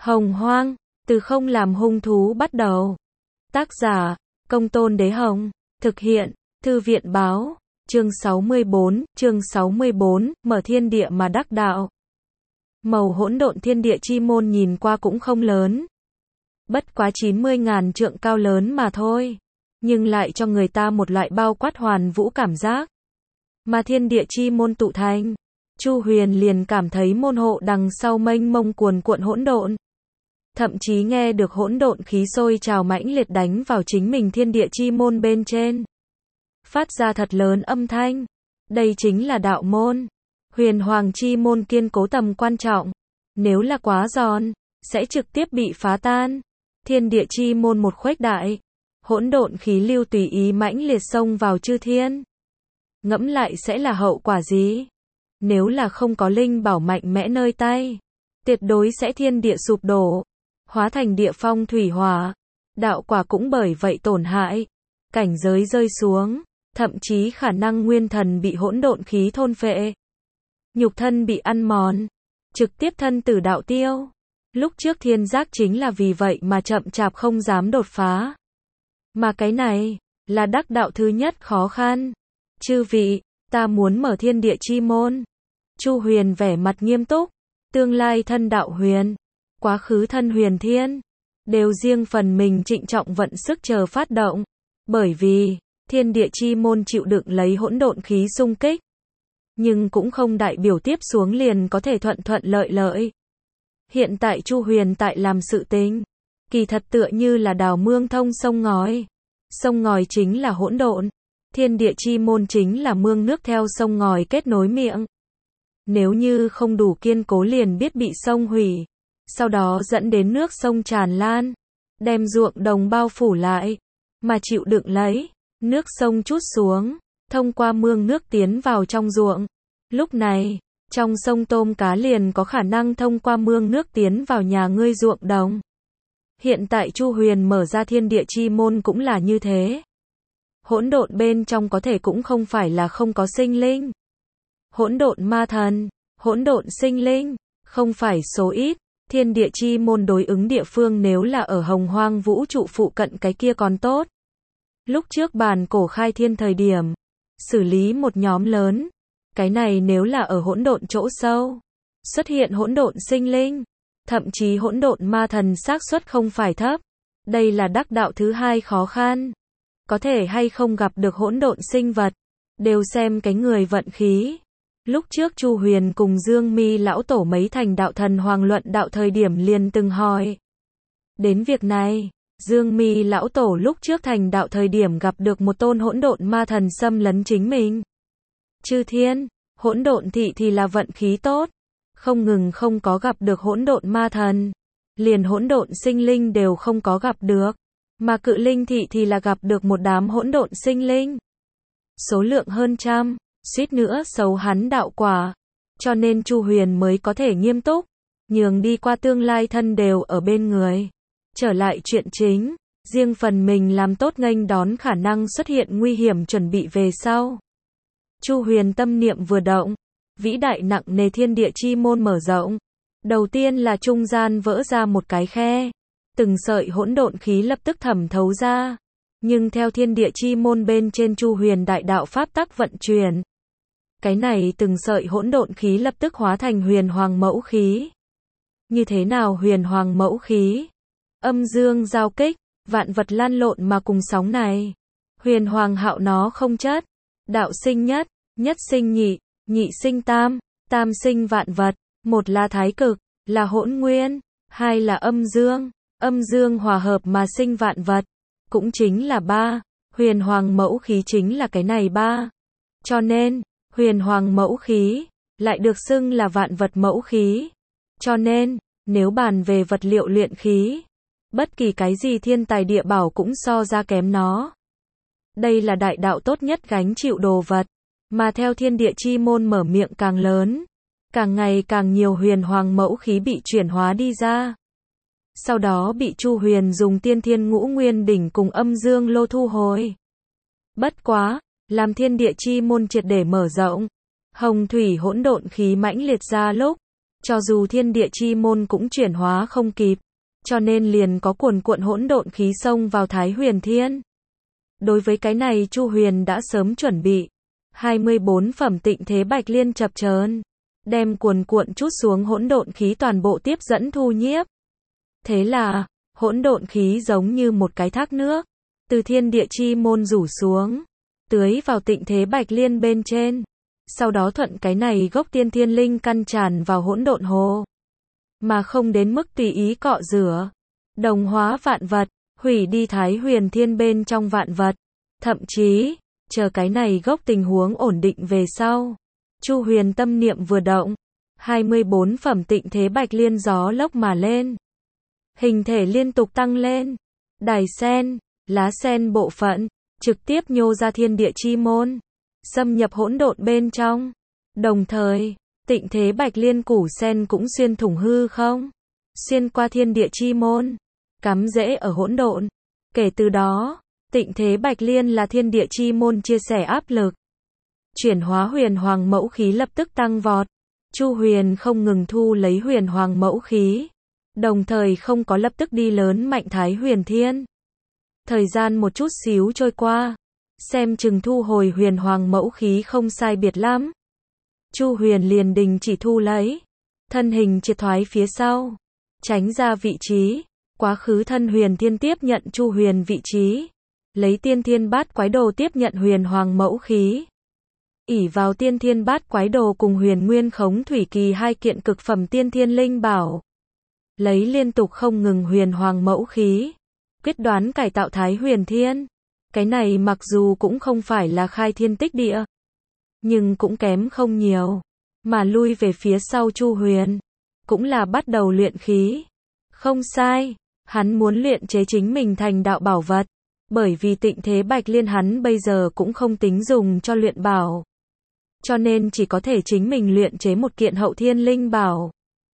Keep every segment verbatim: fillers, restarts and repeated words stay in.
Hồng Hoang, từ không làm hung thú bắt đầu. Tác giả, Công Tôn Đế Hồng. Thực hiện, Thư viện Báo. Chương sáu mươi bốn, chương sáu mươi bốn, mở thiên địa mà đắc đạo. Màu hỗn độn thiên địa chi môn nhìn qua cũng không lớn. Bất quá chín mươi ngàn trượng cao lớn mà thôi. Nhưng lại cho người ta một loại bao quát hoàn vũ cảm giác. Mà thiên địa chi môn tụ thành, Chu Huyền liền cảm thấy môn hộ đằng sau mênh mông cuồn cuộn hỗn độn. Thậm chí nghe được hỗn độn khí sôi trào mãnh liệt đánh vào chính mình thiên địa chi môn bên trên. Phát ra thật lớn âm thanh. Đây chính là đạo môn. Huyền Hoàng chi môn kiên cố tầm quan trọng. Nếu là quá giòn, sẽ trực tiếp bị phá tan. Thiên địa chi môn một khuếch đại. Hỗn độn khí lưu tùy ý mãnh liệt xông vào chư thiên. Ngẫm lại sẽ là hậu quả gì? Nếu là không có linh bảo mạnh mẽ nơi tay, tuyệt đối sẽ thiên địa sụp đổ, hóa thành địa phong thủy hỏa. Đạo quả cũng bởi vậy tổn hại, cảnh giới rơi xuống, thậm chí khả năng nguyên thần bị hỗn độn khí thôn phệ, nhục thân bị ăn mòn, trực tiếp thân tử đạo tiêu. Lúc trước thiên giác chính là vì vậy mà chậm chạp không dám đột phá. Mà cái này, là đắc đạo thứ nhất khó khăn. Chư vị, ta muốn mở thiên địa chi môn. Chu Huyền vẻ mặt nghiêm túc, tương lai thân đạo huyền, quá khứ thân huyền thiên, đều riêng phần mình trịnh trọng vận sức chờ phát động. Bởi vì, thiên địa chi môn chịu đựng lấy hỗn độn khí xung kích. Nhưng cũng không đại biểu tiếp xuống liền có thể thuận thuận lợi lợi. Hiện tại Chu Huyền tại làm sự tình, kỳ thật tựa như là đào mương thông sông ngòi. Sông ngòi chính là hỗn độn, thiên địa chi môn chính là mương nước theo sông ngòi kết nối miệng. Nếu như không đủ kiên cố liền biết bị sông hủy, sau đó dẫn đến nước sông tràn lan, đem ruộng đồng bao phủ lại, mà chịu đựng lấy, nước sông trút xuống, thông qua mương nước tiến vào trong ruộng. Lúc này, trong sông tôm cá liền có khả năng thông qua mương nước tiến vào nhà ngươi ruộng đồng. Hiện tại Chu Huyền mở ra thiên địa chi môn cũng là như thế. Hỗn độn bên trong có thể cũng không phải là không có sinh linh. Hỗn độn ma thần, hỗn độn sinh linh, không phải số ít. Thiên địa chi môn đối ứng địa phương nếu là ở Hồng Hoang vũ trụ phụ cận cái kia còn tốt. Lúc trước bàn cổ khai thiên thời điểm, xử lý một nhóm lớn. Cái này nếu là ở hỗn độn chỗ sâu, xuất hiện hỗn độn sinh linh, thậm chí hỗn độn ma thần xác suất không phải thấp. Đây là đắc đạo thứ hai khó khăn. Có thể hay không gặp được hỗn độn sinh vật, đều xem cái người vận khí. Lúc trước Chu Huyền cùng Dương Mi lão tổ mấy thành đạo thần hoàng luận đạo thời điểm liền từng hỏi. Đến việc này, Dương Mi lão tổ lúc trước thành đạo thời điểm gặp được một tôn hỗn độn ma thần xâm lấn chính mình. Chư thiên, hỗn độn thị thì là vận khí tốt, không ngừng không có gặp được hỗn độn ma thần, liền hỗn độn sinh linh đều không có gặp được, mà cự linh thị thì là gặp được một đám hỗn độn sinh linh. Số lượng hơn trăm, suýt nữa xấu hắn đạo quả, cho nên Chu Huyền mới có thể nghiêm túc, nhường đi qua tương lai thân đều ở bên người. Trở lại chuyện chính, riêng phần mình làm tốt nghênh đón khả năng xuất hiện nguy hiểm chuẩn bị về sau. Chu Huyền tâm niệm vừa động, vĩ đại nặng nề thiên địa chi môn mở rộng. Đầu tiên là trung gian vỡ ra một cái khe, từng sợi hỗn độn khí lập tức thẩm thấu ra. Nhưng theo thiên địa chi môn bên trên Chu Huyền đại đạo pháp tắc vận chuyển, cái này từng sợi hỗn độn khí lập tức hóa thành huyền hoàng mẫu khí. Như thế nào huyền hoàng mẫu khí? Âm dương giao kích, vạn vật lan lộn mà cùng sóng này. Huyền hoàng hạo nó không chất, đạo sinh nhất, nhất sinh nhị, nhị sinh tam, tam sinh vạn vật. Một là thái cực, là hỗn nguyên, hai là âm dương, âm dương hòa hợp mà sinh vạn vật, cũng chính là ba. Huyền hoàng mẫu khí chính là cái này ba. Cho nên, huyền hoàng mẫu khí lại được xưng là vạn vật mẫu khí. Cho nên, nếu bàn về vật liệu luyện khí, bất kỳ cái gì thiên tài địa bảo cũng so ra kém nó. Đây là đại đạo tốt nhất gánh chịu đồ vật, mà theo thiên địa chi môn mở miệng càng lớn, càng ngày càng nhiều huyền hoàng mẫu khí bị chuyển hóa đi ra. Sau đó bị Chu Huyền dùng tiên thiên ngũ nguyên đỉnh cùng âm dương lô thu hồi. Bất quá, làm thiên địa chi môn triệt để mở rộng, hồng thủy hỗn độn khí mãnh liệt ra lúc, Cho dù thiên địa chi môn cũng chuyển hóa không kịp, cho nên liền có cuồn cuộn hỗn độn khí xông vào Thái Huyền Thiên. Đối với cái này Chu Huyền đã sớm chuẩn bị. hai mươi bốn phẩm Tịnh Thế Bạch Liên chập chờn, đem cuồn cuộn chút xuống hỗn độn khí toàn bộ tiếp dẫn thu nhiếp. Thế là, hỗn độn khí giống như một cái thác nước, từ thiên địa chi môn rủ xuống, tưới vào Tịnh Thế Bạch Liên bên trên. Sau đó thuận cái này gốc tiên thiên linh căn tràn vào hỗn độn hồ, mà không đến mức tùy ý cọ rửa, đồng hóa vạn vật, hủy đi Thái Huyền Thiên bên trong vạn vật. Thậm chí, chờ cái này gốc tình huống ổn định về sau, Chu Huyền tâm niệm vừa động, hai mươi bốn phẩm Tịnh Thế Bạch Liên gió lốc mà lên. Hình thể liên tục tăng lên, đài sen, lá sen bộ phận, trực tiếp nhô ra thiên địa chi môn, xâm nhập hỗn độn bên trong. Đồng thời, Tịnh Thế Bạch Liên củ sen cũng xuyên thủng hư không, xuyên qua thiên địa chi môn, cắm rễ ở hỗn độn. Kể từ đó, Tịnh Thế Bạch Liên là thiên địa chi môn chia sẻ áp lực. Chuyển hóa huyền hoàng mẫu khí lập tức tăng vọt. Chu Huyền không ngừng thu lấy huyền hoàng mẫu khí, đồng thời không có lập tức đi lớn mạnh Thái Huyền Thiên. Thời gian một chút xíu trôi qua, xem chừng thu hồi huyền hoàng mẫu khí không sai biệt lắm. Chu Huyền liền đình chỉ thu lấy, thân hình triệt thoái phía sau, tránh ra vị trí. Quá khứ thân Huyền Thiên tiếp nhận Chu Huyền vị trí, lấy tiên thiên bát quái đồ tiếp nhận huyền hoàng mẫu khí. Ỷ vào tiên thiên bát quái đồ cùng huyền nguyên khống thủy kỳ hai kiện cực phẩm tiên thiên linh bảo, lấy liên tục không ngừng huyền hoàng mẫu khí, quyết đoán cải tạo Thái Huyền Thiên. Cái này mặc dù cũng không phải là khai thiên tích địa, nhưng cũng kém không nhiều. Mà lui về phía sau Chu Huyền, cũng là bắt đầu luyện khí. Không sai, hắn muốn luyện chế chính mình thành đạo bảo vật, bởi vì Tịnh Thế Bạch Liên hắn bây giờ cũng không tính dùng cho luyện bảo, cho nên chỉ có thể chính mình luyện chế một kiện hậu thiên linh bảo.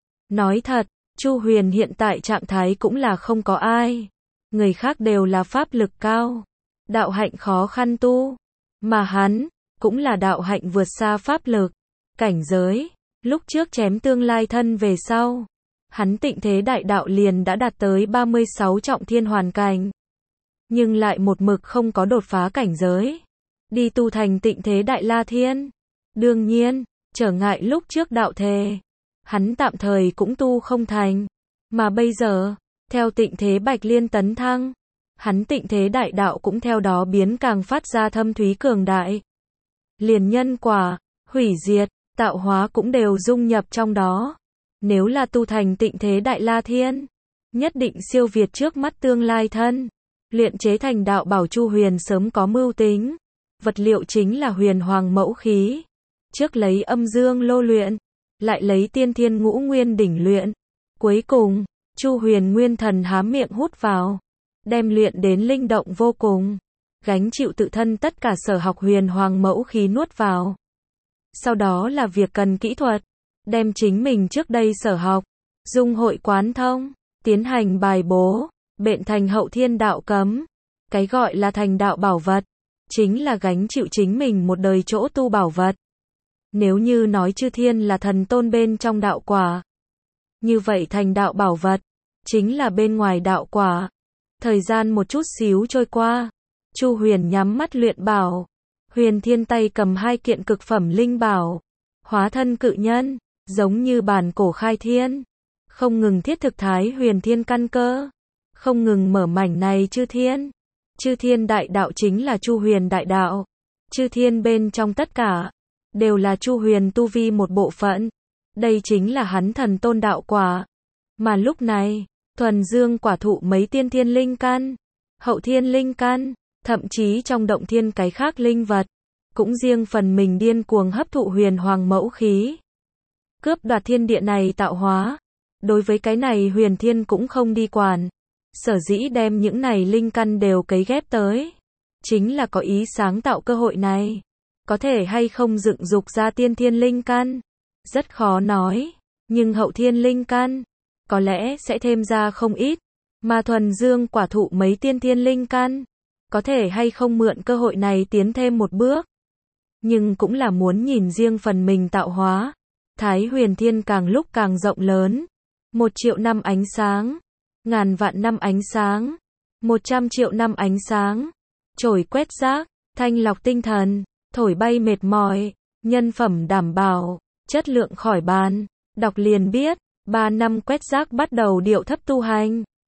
Nói thật, Chu Huyền hiện tại trạng thái cũng là không có ai, người khác đều là pháp lực cao, đạo hạnh khó khăn tu, mà hắn cũng là đạo hạnh vượt xa pháp lực, cảnh giới. Lúc trước chém tương lai thân về sau, hắn Tịnh Thế Đại Đạo liền đã đạt tới ba mươi sáu trọng thiên hoàn cảnh, nhưng lại một mực không có đột phá cảnh giới, đi tu thành Tịnh Thế Đại La Thiên. Đương nhiên, trở ngại lúc trước đạo thề, hắn tạm thời cũng tu không thành, mà bây giờ, theo Tịnh Thế Bạch Liên tấn thăng, hắn Tịnh Thế Đại Đạo cũng theo đó biến càng phát ra thâm thúy cường đại. Liền nhân quả, hủy diệt, tạo hóa cũng đều dung nhập trong đó. Nếu là tu thành Tịnh Thế Đại La Thiên, nhất định siêu việt trước mắt tương lai thân. Luyện chế thành đạo bảo Chu Huyền sớm có mưu tính. Vật liệu chính là huyền hoàng mẫu khí. Trước lấy âm dương lô luyện, lại lấy tiên thiên ngũ nguyên đỉnh luyện. Cuối cùng, Chu Huyền nguyên thần há miệng hút vào, đem luyện đến linh động vô cùng, gánh chịu tự thân tất cả sở học huyền hoàng mẫu khí nuốt vào. Sau đó là việc cần kỹ thuật, đem chính mình trước đây sở học, dung hội quán thông, tiến hành bài bố, bện thành hậu thiên đạo cấm. Cái gọi là thành đạo bảo vật, chính là gánh chịu chính mình một đời chỗ tu bảo vật. Nếu như nói chư thiên là thần tôn bên trong đạo quả, như vậy thành đạo bảo vật, chính là bên ngoài đạo quả. Thời gian một chút xíu trôi qua, Chu Huyền nhắm mắt luyện bảo. Huyền Thiên tay cầm hai kiện cực phẩm linh bảo, hóa thân cự nhân, giống như bản cổ khai thiên, không ngừng thiết thực Thái Huyền Thiên căn cơ, không ngừng mở mảnh này chư thiên. Chư thiên đại đạo chính là Chu Huyền đại đạo, chư thiên bên trong tất cả, đều là Chu Huyền tu vi một bộ phận. Đây chính là hắn thần tôn đạo quả. Mà lúc này, thuần dương quả thụ mấy tiên thiên linh căn, hậu thiên linh căn, thậm chí trong động thiên cái khác linh vật, cũng riêng phần mình điên cuồng hấp thụ huyền hoàng mẫu khí, cướp đoạt thiên địa này tạo hóa. Đối với cái này Huyền Thiên cũng không đi quản, sở dĩ đem những này linh căn đều cấy ghép tới, chính là có ý sáng tạo cơ hội này. Có thể hay không dựng dục ra tiên thiên linh căn, rất khó nói, nhưng hậu thiên linh căn, có lẽ sẽ thêm ra không ít, mà thuần dương quả thụ mấy tiên thiên linh căn, có thể hay không mượn cơ hội này tiến thêm một bước. Nhưng cũng là muốn nhìn riêng phần mình tạo hóa. Thái huyền thiên càng lúc càng rộng lớn. Một triệu năm ánh sáng. Ngàn vạn năm ánh sáng. Một trăm triệu năm ánh sáng. Trổi quét rác, thanh lọc tinh thần, thổi bay mệt mỏi, nhân phẩm đảm bảo, chất lượng khỏi bàn. Đọc liền biết, ba năm quét rác bắt đầu điệu thấp tu hành.